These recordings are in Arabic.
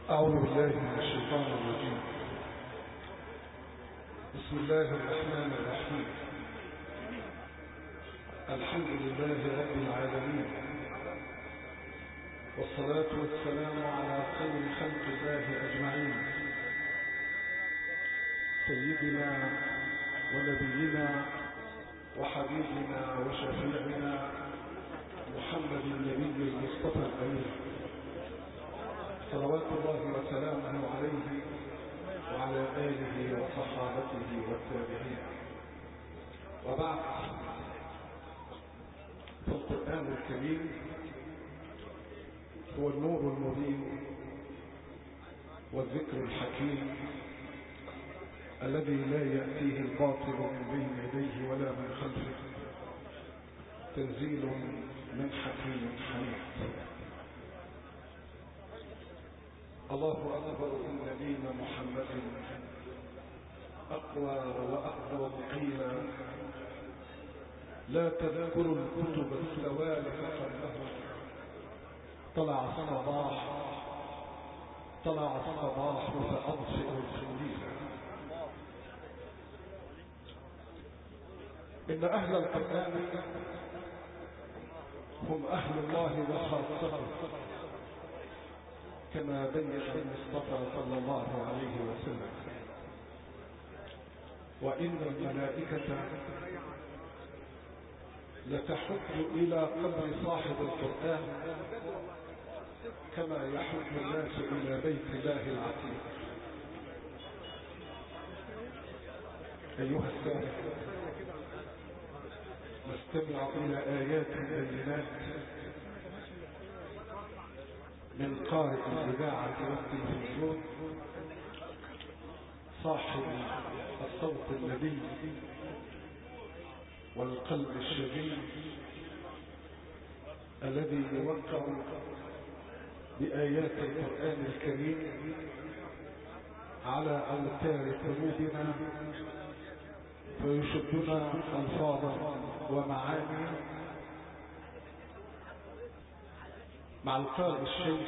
أعوذ بالله من الشيطان الرجيم. بسم الله الرحمن الرحيم. الحمد لله رب العالمين، والصلاة والسلام على خير خلق الله أجمعين، سيدنا ونبينا وحبيبنا وشفيعنا محمد النبي المصطفى الأمين، صلوات الله وسلامه عليه وعلى آله وصحابته والتابعين. وبعد، فالقرآن الكريم هو النور المبين والذكر الحكيم الذي لا يأتيه الباطل من بين يديه ولا من خلفه، تنزيل من حكيم حميد. الله أكبر إن دين محمد أقوى وأقوى قيلا، لا تذكر الكتب السوالف قبله. طلع الصباح فأضفئ الخنديل. إن أهل القرآن هم أهل الله وخاصته، كما بين المصطفى صلى الله عليه وسلم. وإن الملائكة لتحج إلى قبر صاحب القرآن كما يحج الناس إلى بيت الله العتيق. أيها السادة، نستمع إلى آيات بينات من قارئ الإذاعة والتلفزيون، صاحب الصوت النبي والقلب الشديد، الذي يوقع بآيات القرآن الكريم على أوتار قلوبنا، فيشدنا ألفاظا ومعاني، مع القارئ الشيخ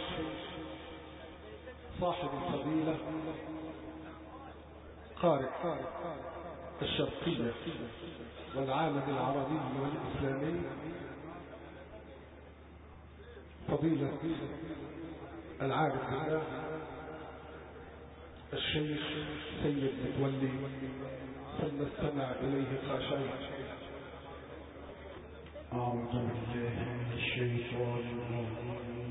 صاحب الفضيلة قارئ الشرقية والعالم العربي والإسلامي، فضيلة العارف بالله الشيخ سيد متولي، فلنستمع إليه خاشعين. أعوذ بالله من الشيطان الرجيم.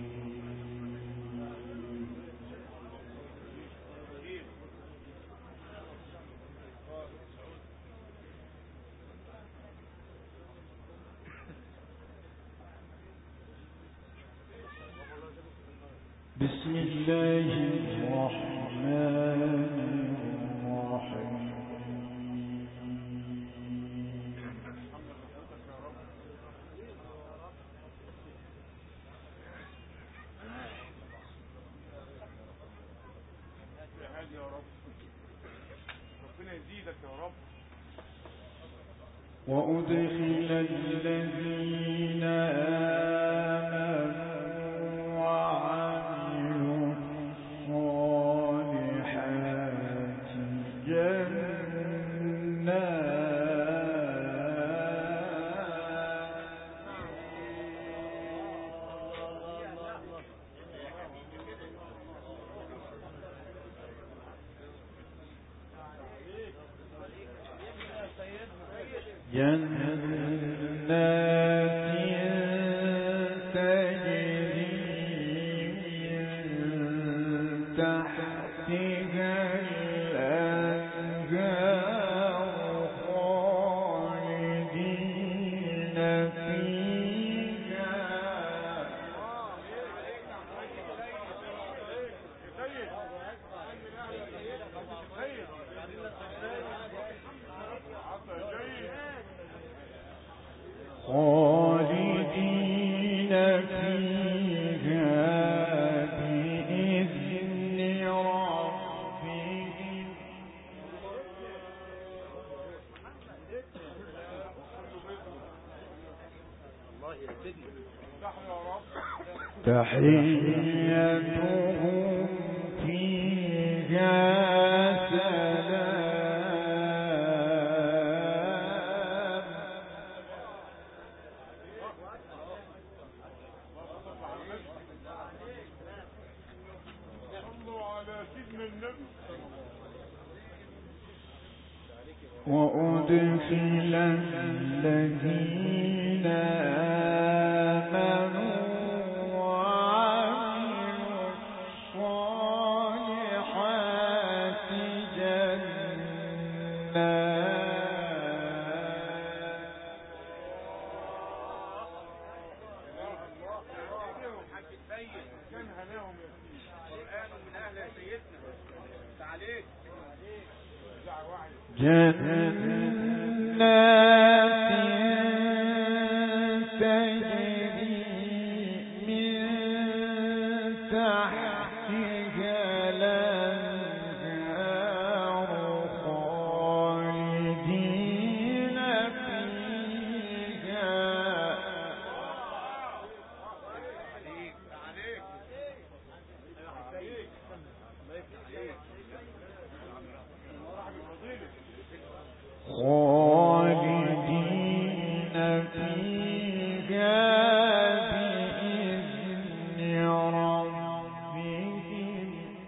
بسم الله الرحمن الرحيم. وأدخل الذين آمنوا وعملوا الصالحات جنات تجري من تحتها الأنهار خالدين فيها. خالدين فيها بإذن ربهم. تحيتهم وأدخل الذين آمنوا وعملوا الصالحات جنات تجري من تحتها الأنهار خالدين فيها خالدين فيها بإذن ربهم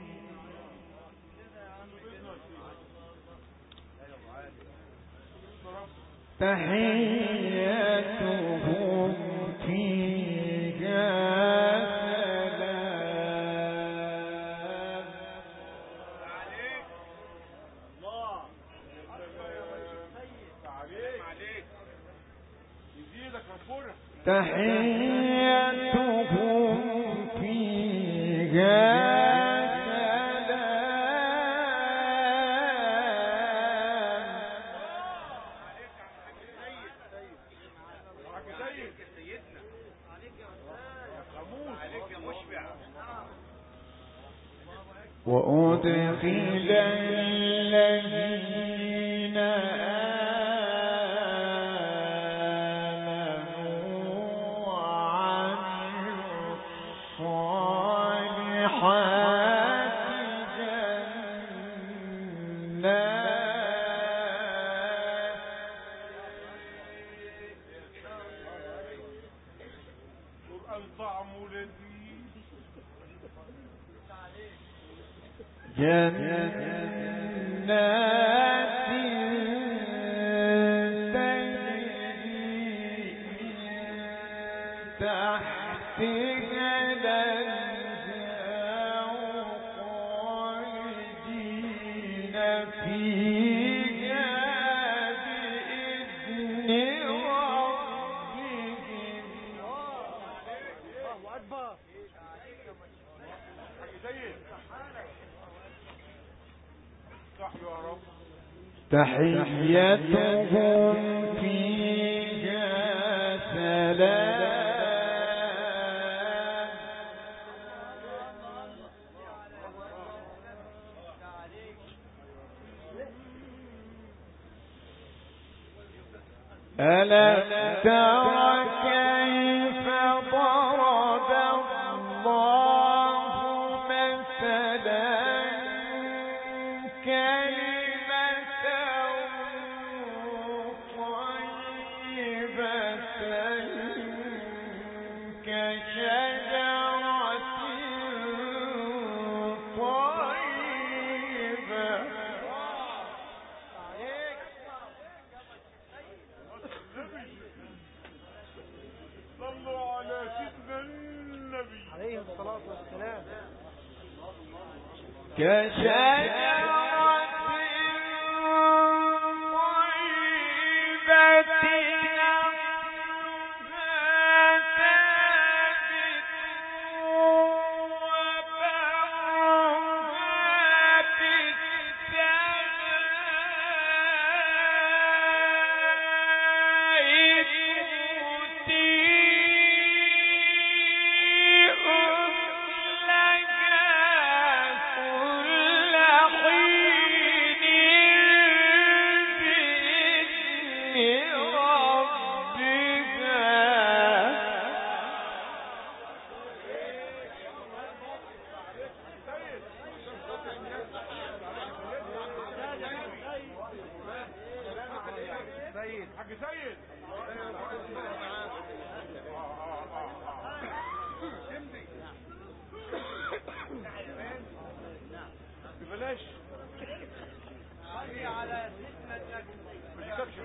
تحيتهم فيها تحيتهم فيها سلام وأدخل الذين جنات تجري من تحتها الأنهار خالدين فيها بإذن ربهم الله أكبر تحيتهم فيها سلام ألم تر كيف ضرب الله مثلا كشجرة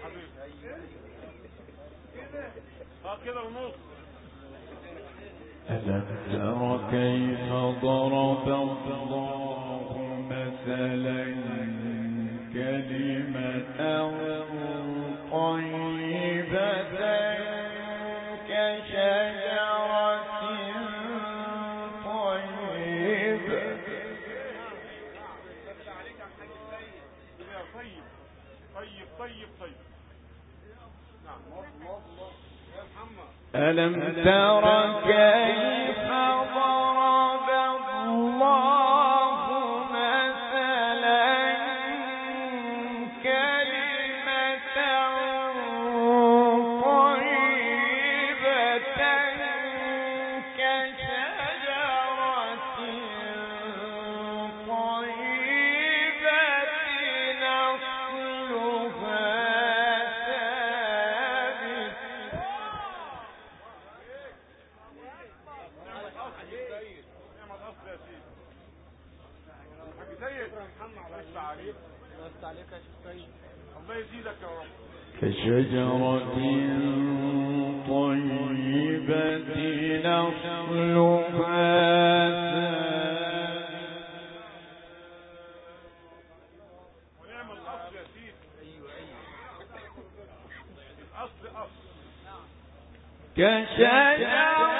كده ونص. ألم تر كيف ضرب الله مثلا كلمة طيبة كشجرة طيبة. طيب. نعم. ألم تر كيف ضرب الله مثلا كلمة طيبة كشجرة طيبة أصلها كشجرة طيبة أصلها ونعم الأصل يا سيدي. الأصل كشجرة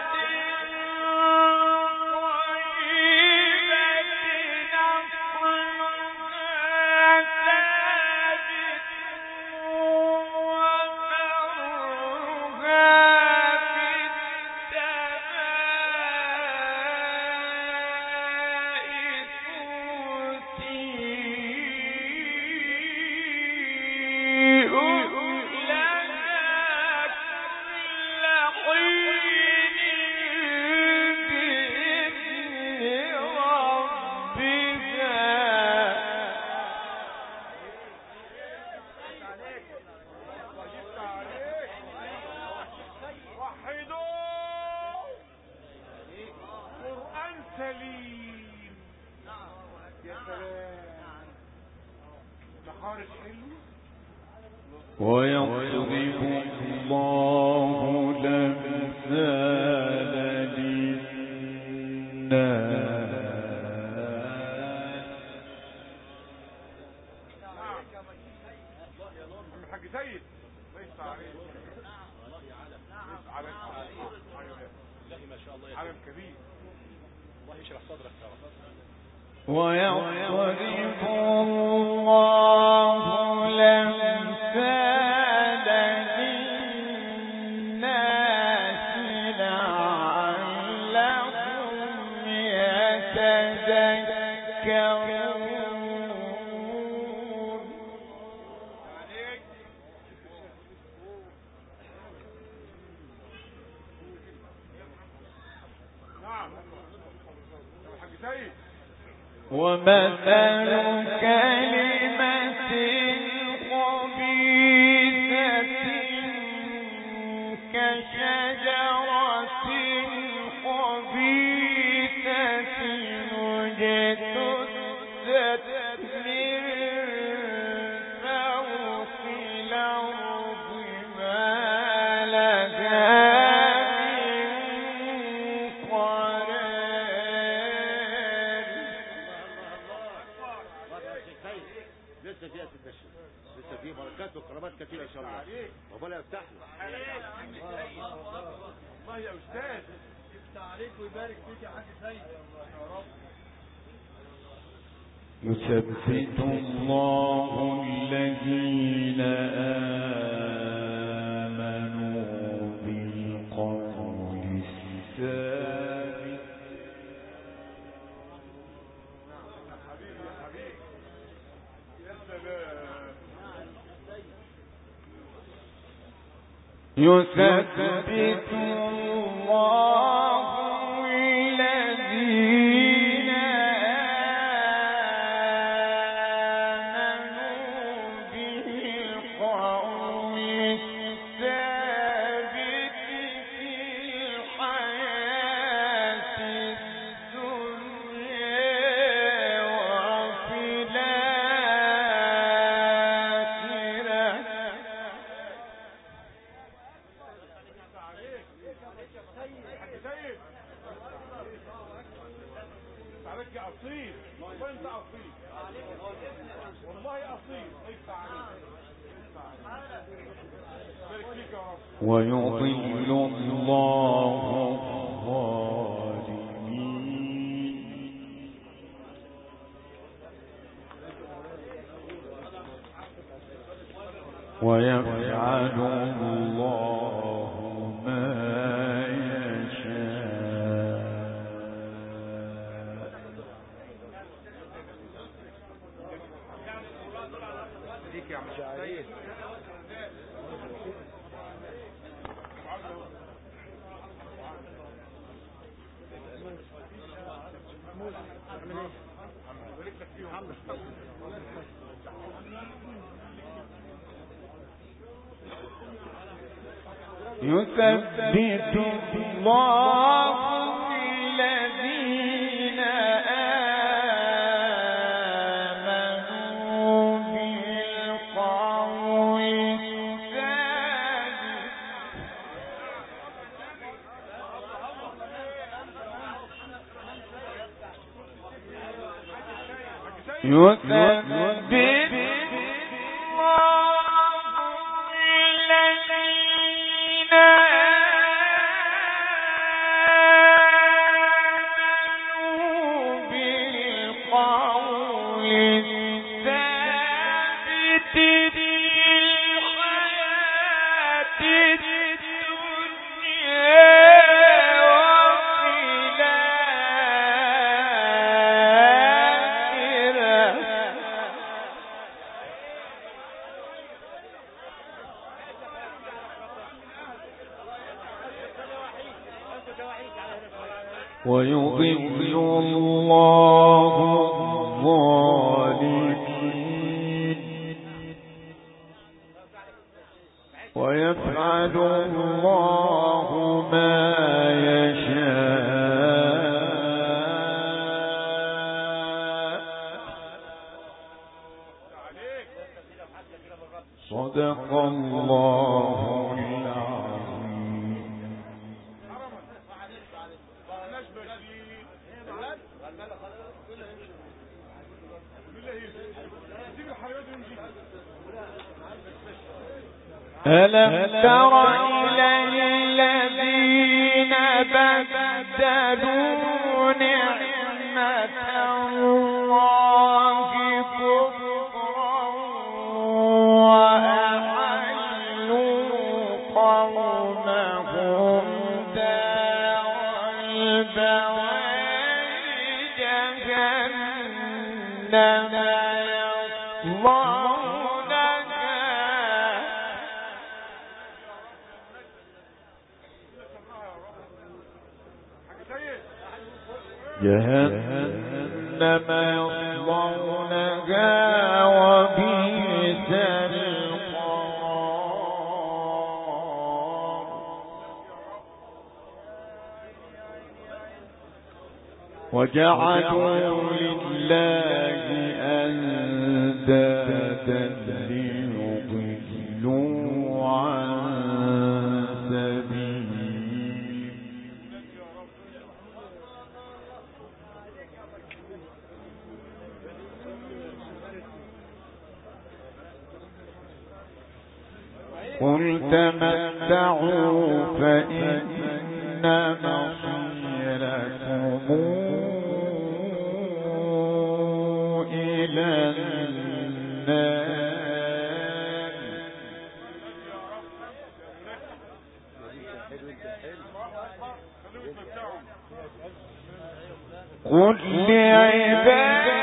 ويضرب الله الأمثال للناس. الحاج سيد ليس عليه. ما شاء الله عالم كبير. الله يشرح صدرك يا رب. ويضرب الله الأمثال للناس لعلهم يتذكرون. نعم. الحاج سيد ومثل كلمة خبيثة كشجرة خبيثة اجتثت من فوق الأرض ما لها لسه في بركات وكرامات كثيره ان شاء الله. ربنا يفتح له. الله يا استاذ يفتح عليك ويبارك فيك يا حاج سيد يا رب. يثبت الله الذين آمنوا بالقول الثابت. يثبت الله الذين آمنوا بالقول الثابت في الحياة الدنيا وفي الآخرة. اصيل والله، انت اصيل والله، اصيل. ادفع عليك، ادفع عليك. بارك فيك يا رب. ويضل الله الظالمين ويفعل الله ما يشاء. ليك يا عم سعيد. يثبت الله الذين آمنوا بالقول الثابت. يثبت ويضل الله الظالمين ويفعل الله ما يشاء. صدق الله ألم تر إلى الذين بدلوا نعمة الله كفرا وأحلوا قومهم دار البوار جهنم جهنم يصلونها وبئس القرار. وجعلوا لله أندادا ليضلوا عن سبيله. قل تمتعوا فإن مصيركم إلى النار. قل لعبادي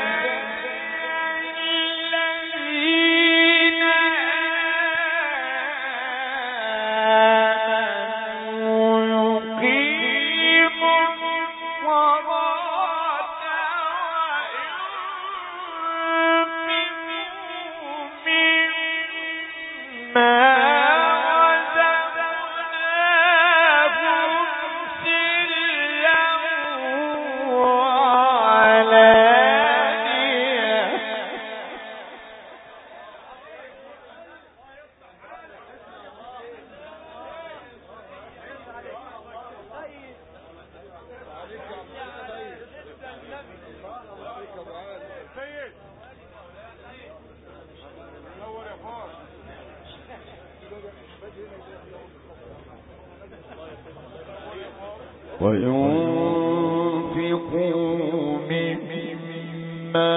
وينفقوا مما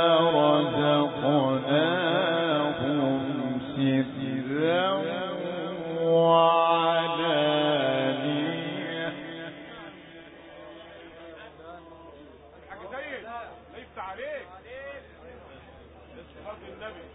رزقناهم سرا وعلانية. حاج سيد لا يفتح عليك صلاة النبي.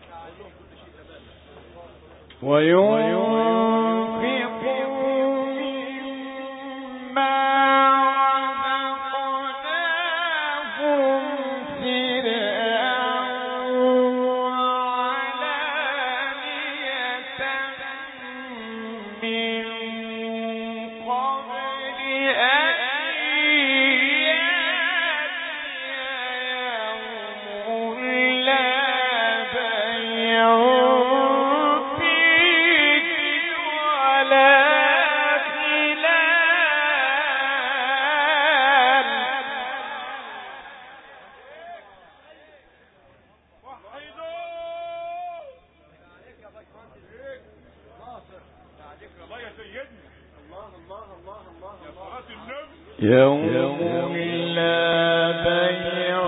يوم لا بيع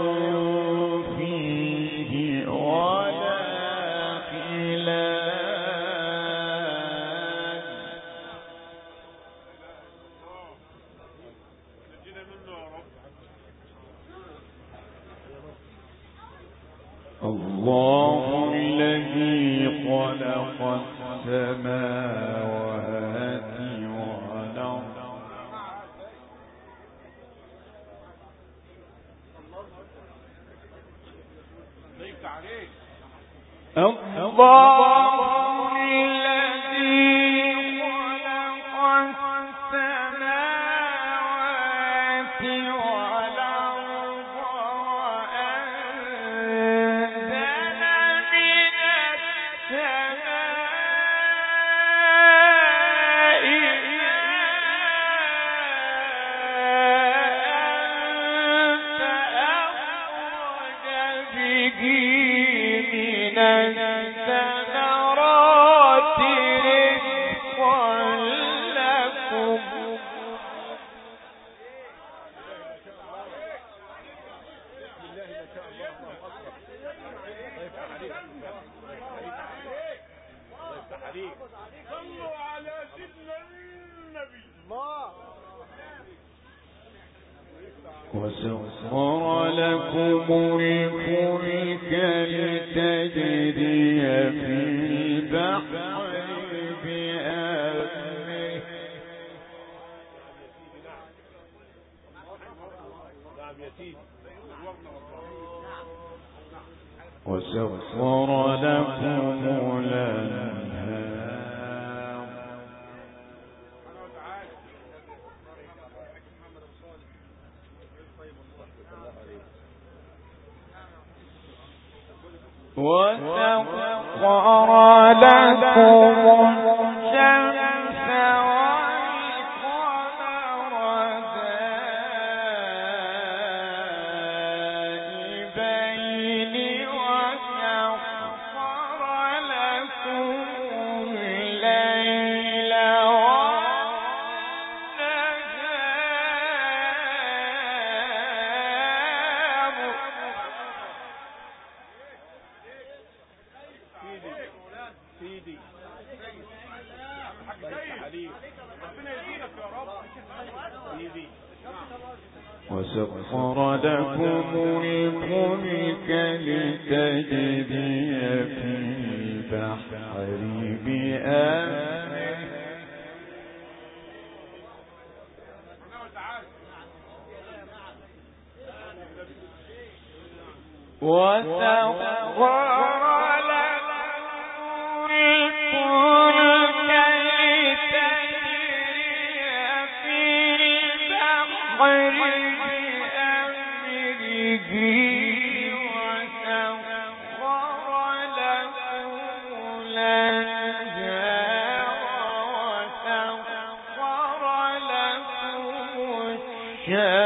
فيه ولا خلال. الله الذي خلق السماوات والأرض الله الذي خلق السماوات والأرض وأنزل من السماء فأخرج به من الثمرات رزقا لكم. صلوا على سيدنا النبي. وسخر لكم الفلك لتجري في البحر بأمره وسخر لكم الأنهار وسخر لكم الشمس والقمر دائبين وسخر لكم الليل سيدي حاج سيد ربنا يزيدك يا رب. سيدي وسخر لكم الفلك لتجري في البحر بأمره وسخر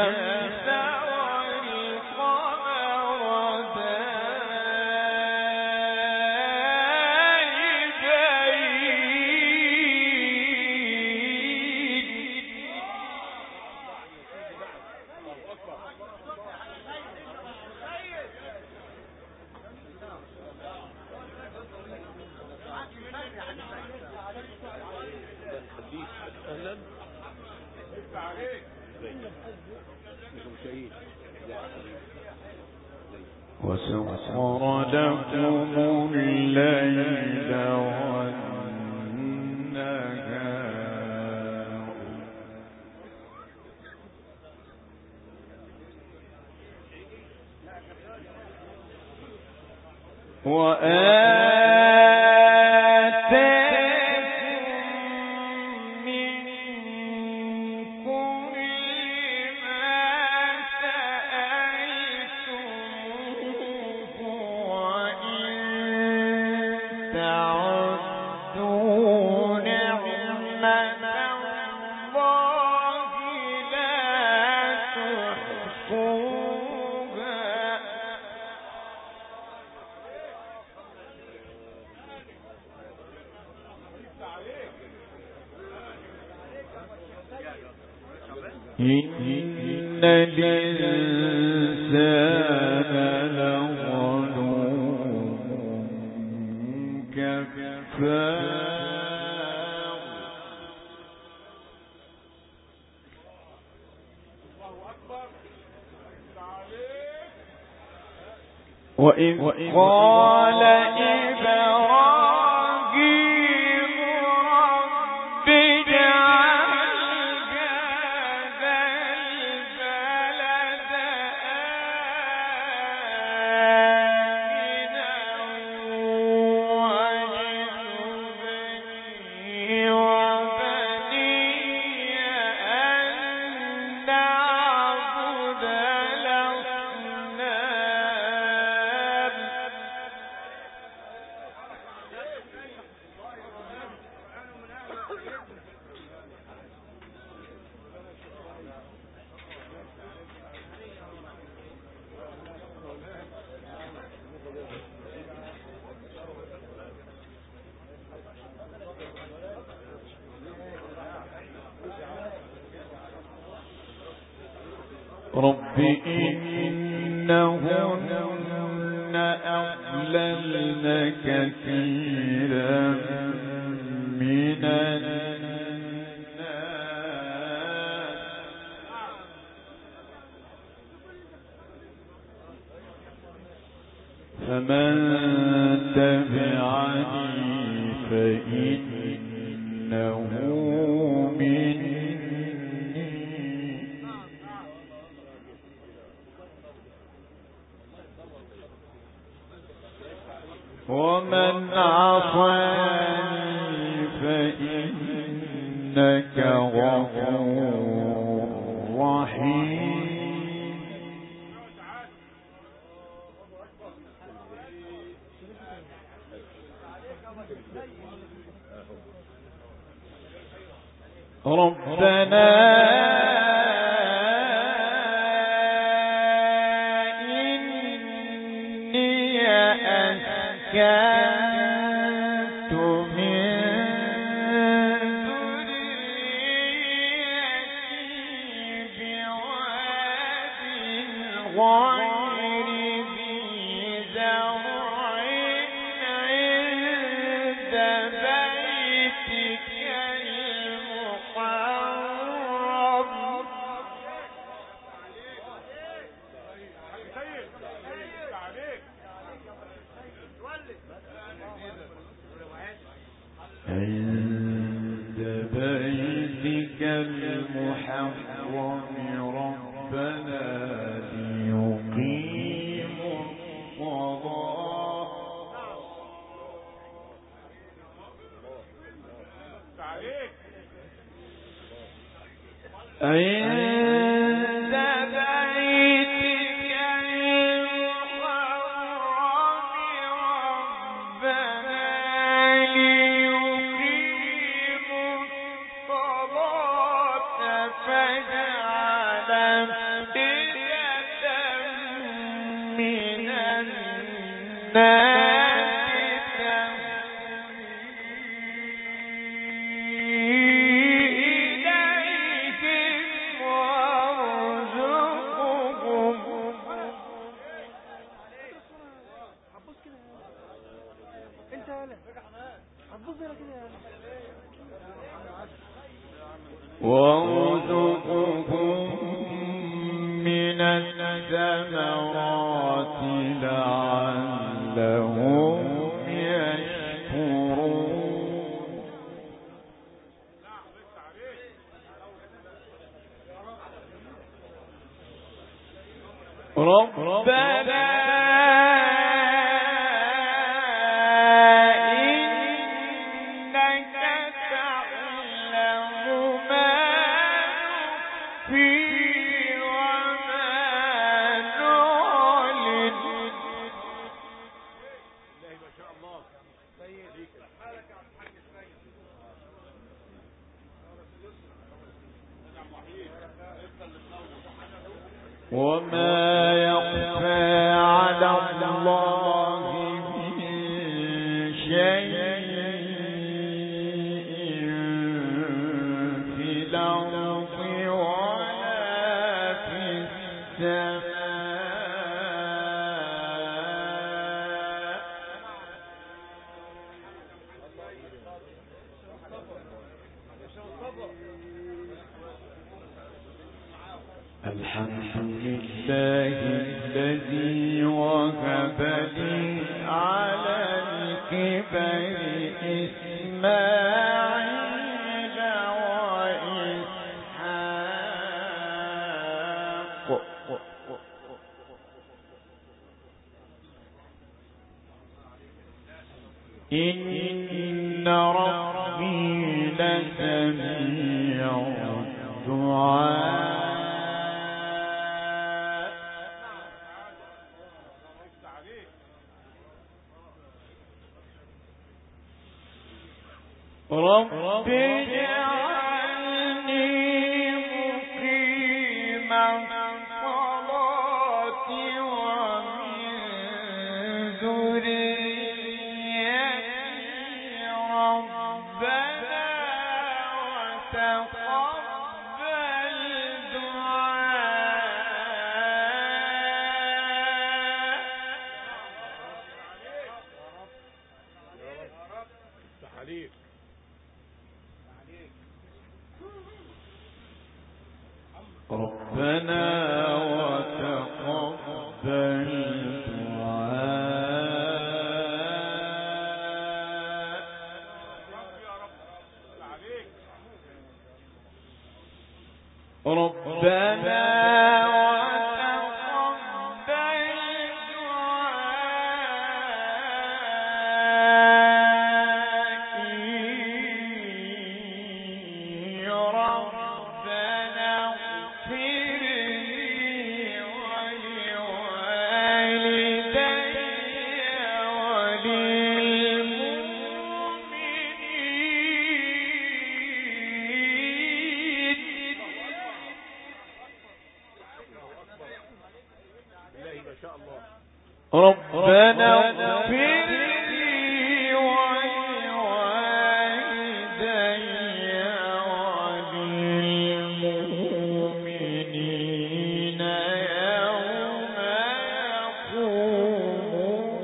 الشمس والقمر وسخر لكم الليل والنهار وآتاكم من كل ما سألتموه وإن تعدوا نعمة الله لا تحصوها إن الإنسان لظلوم كفار وإذ قال إبراهيم رب اجعل هذا البلد آمنا واجنبني وبني أن نعبد الأصنام رب إنهن أضللن كثيرا من الناس فمن تبعني فإنه مني ومن عصاني فإنك غفور رحيم ربنا إني أسكنت من ذريتي بواد غير ذي زرع عند بيتك المحرم عند بيتك المحرم ربنا ليقيموا الصلاة عند بيتك المحرم ربنا ليقيموا الصلاة فاجعل أفئدة من الناس وارزقهم من الثمرات لعلهم يشكرون ربنا إنك تعلم ما نخفي وما نعلن وما يخفى على الله من شيء في الأرض ولا في السماء الحمد لله الذي وهب لي على الكبر إسماعيل وإسحاق إن ربي لسميع الدعاء رب اجعلني مقيم الصلاة ومن ذريتي ربنا وتقبل دعاء ربنا وتقبل دعاء ربنا ربنا اغفر لي ولوالدي وللمؤمنين يوم يقوم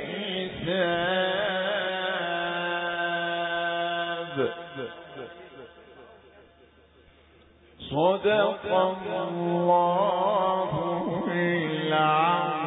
الحساب صدق الله العظيم